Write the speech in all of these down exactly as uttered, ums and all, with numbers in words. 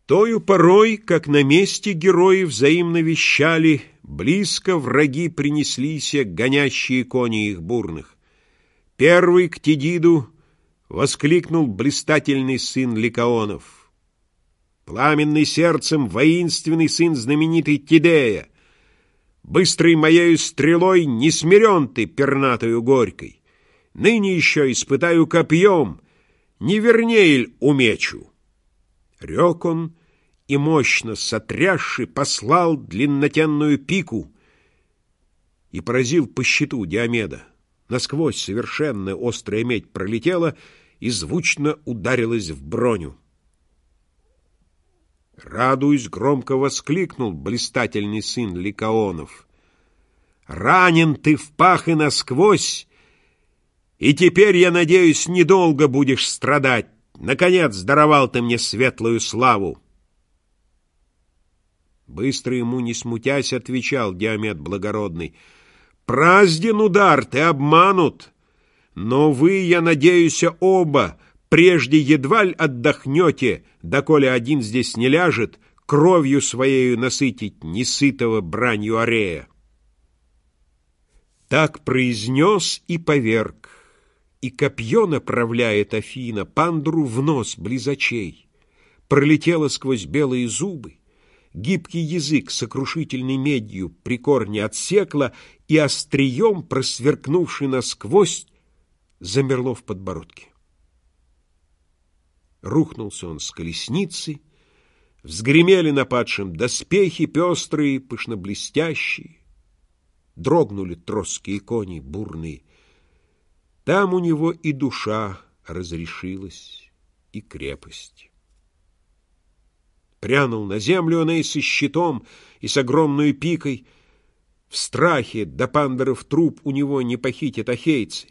Тою порой, как на месте герои взаимно вещали, близко враги принеслися, гонящие кони их бурных. Первый к Тедиду воскликнул блистательный сын Ликаонов. Пламенный сердцем воинственный сын знаменитый Тидея. Быстрой моею стрелой не смирен ты пернатою горькой. Ныне еще испытаю копьем, не вернее ль умечу. Рек он и, мощно сотрясши, послал длиннотенную пику и поразил по щиту Диомеда. Насквозь совершенно острая медь пролетела и звучно ударилась в броню. Радуясь, громко воскликнул блистательный сын Ликаонов. «Ранен ты в пах и насквозь, и теперь, я надеюсь, недолго будешь страдать. Наконец даровал ты мне светлую славу». Быстро ему, не смутясь, отвечал Диомед благородный: «Празден удар, ты обманут, но вы, я надеюсь, оба прежде едва ль отдохнете, доколе один здесь не ляжет, кровью своею насытить несытого бранью Арея». Так произнес и поверг, и копье направляет Афина Пандру в нос близ очей. Пролетело сквозь белые зубы, гибкий язык сокрушительной медью при корне отсекла, и острием, просверкнувший насквозь, замерло в подбородке. Рухнулся он с колесницы, взгремели на падшем доспехи пестрые, пышно-блестящие, дрогнули троские кони бурные. Там у него и душа разрешилась, и крепость. Прянул на землю он и со щитом, и с огромной пикой. В страхе до Пандоров труп у него не похитят ахейцы.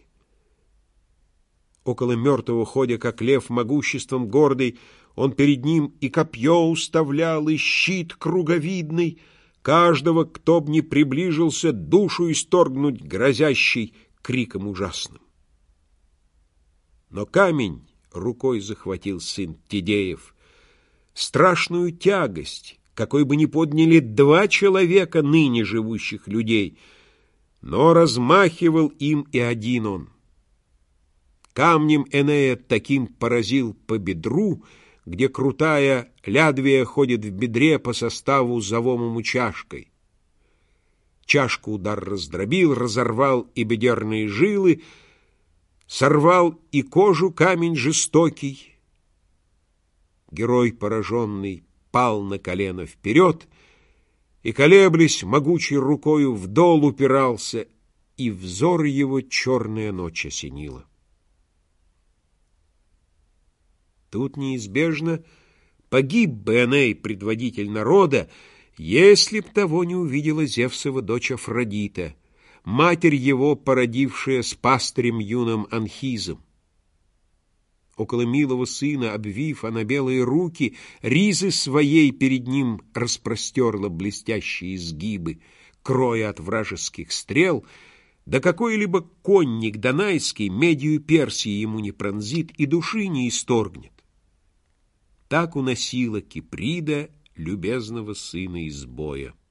Около мертвого ходя, как лев могуществом гордый, он перед ним и копье уставлял, и щит круговидный, каждого, кто б не приближился, душу исторгнуть грозящий криком ужасным. Но камень рукой захватил сын Тидеев, страшную тягость, какой бы ни подняли два человека ныне живущих людей, но размахивал им и один он. Камнем Энея таким поразил по бедру, где крутая лядвия ходит в бедре по составу зовомому чашкой. Чашку удар раздробил, разорвал и бедерные жилы, сорвал и кожу камень жестокий. Герой пораженный пал на колено вперед и, колеблясь, могучей рукою вдол упирался, и взор его черная ночь осенила. Тут неизбежно погиб бы Эней, предводитель народа, если б того не увидела Зевсова дочь Афродита, матерь его, породившая с пастырем юным Анхизом. Около милого сына, обвив она белые руки, ризы своей перед ним распростерла блестящие изгибы, кроя от вражеских стрел, да какой-либо конник донайский медью Персии ему не пронзит и души не исторгнет. Так уносила Киприда любезного сына из боя.